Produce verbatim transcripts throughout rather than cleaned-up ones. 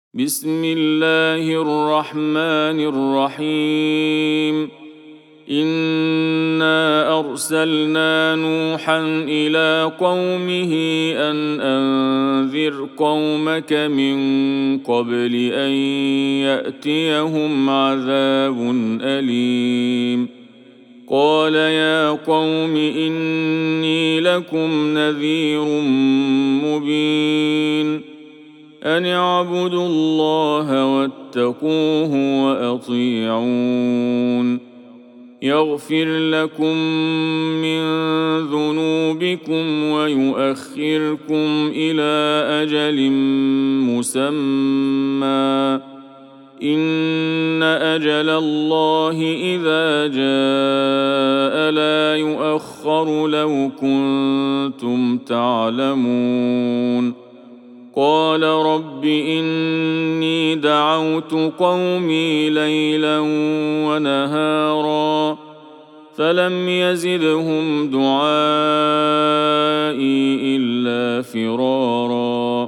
بسم الله الرحمن الرحيم إنا أرسلنا نوحا إلى قومه أن أنذر قومك من قبل أن يأتيهم عذاب أليم قال يا قوم إني لكم نذير مبين أن اعبدوا الله واتقوه وأطيعون يغفر لكم من ذنوبكم ويؤخركم إلى أجل مسمى إن أجل الله إذا جاء لا يؤخر لو كنتم تعلمون قال رب إني دعوت قومي ليلا ونهارا فلم يزدهم دعائي إلا فرارا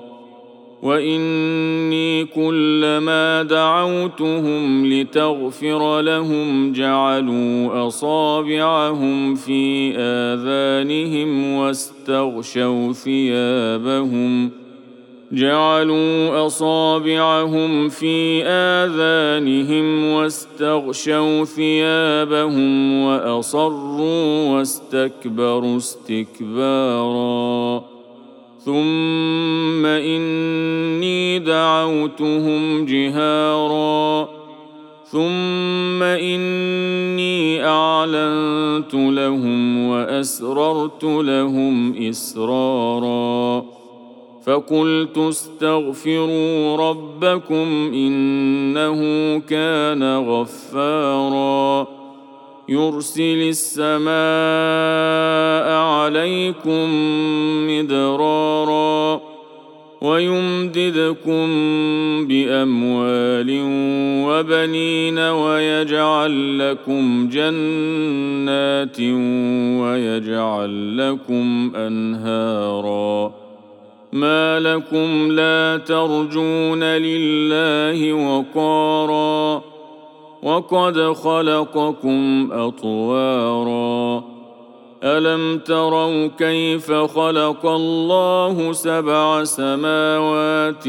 وإني كلما دعوتهم لتغفر لهم جعلوا أصابعهم في آذانهم واستغشوا ثيابهم جعلوا أصابعهم في آذانهم واستغشوا ثيابهم وأصروا واستكبروا استكبارا ثم إني دعوتهم جهارا ثم إني أعلنت لهم وأسررت لهم إسرارا فقلت استغفروا ربكم إنه كان غفارا يرسل السماء عليكم مدرارا ويمددكم بأموال وبنين ويجعل لكم جنات ويجعل لكم أنهارا ما لكم لا ترجون لله وقارا وقد خلقكم أطوارا ألم تروا كيف خلق الله سبع سماوات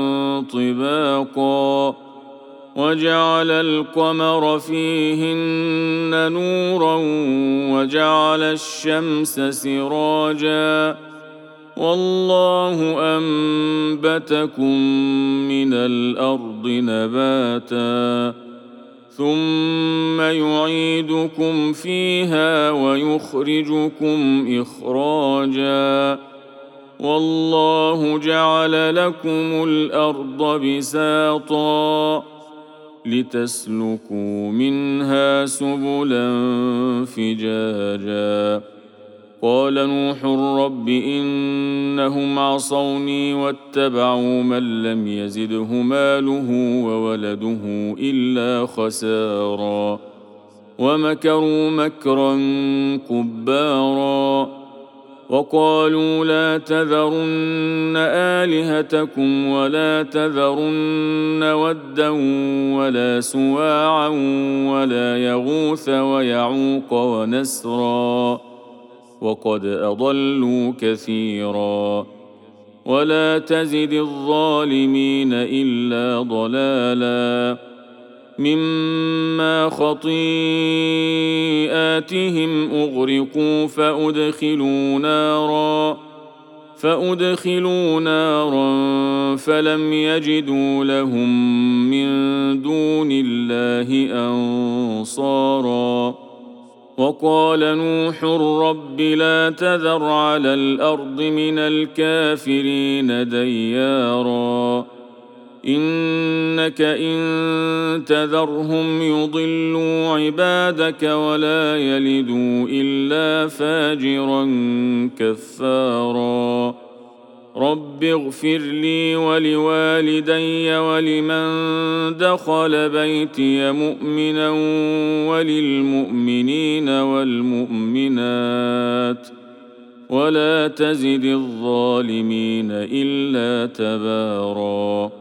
طباقا وجعل القمر فيهن نورا وجعل الشمس سراجا والله أنبتكم من الأرض نباتا ثم يعيدكم فيها ويخرجكم إخراجا والله جعل لكم الأرض بساطا لتسلكوا منها سبلا فجاجا قال نوح رب إنهم عصوني واتبعوا من لم يزده ماله وولده إلا خسارا ومكروا مكرا كبارا وقالوا لا تذرن آلهتكم ولا تذرن ودا ولا سواعا ولا يغوث ويعوق ونسرا وقد أضلوا كثيرا ولا تزد الظالمين إلا ضلالا مما خطيئاتهم أغرقوا فأدخلوا نارا فأدخلوا نارا فلم يجدوا لهم من دون الله أنصارا وقال نوح رب لا تذر على الأرض من الكافرين ديارا إنك إن تذرهم يضلوا عبادك ولا يلدوا إلا فاجرا كفارا رب اغفر لي ولوالدي ولمن دخل بيتي مؤمنا وللمؤمنين والمؤمنات ولا تزد الظالمين إلا تبارا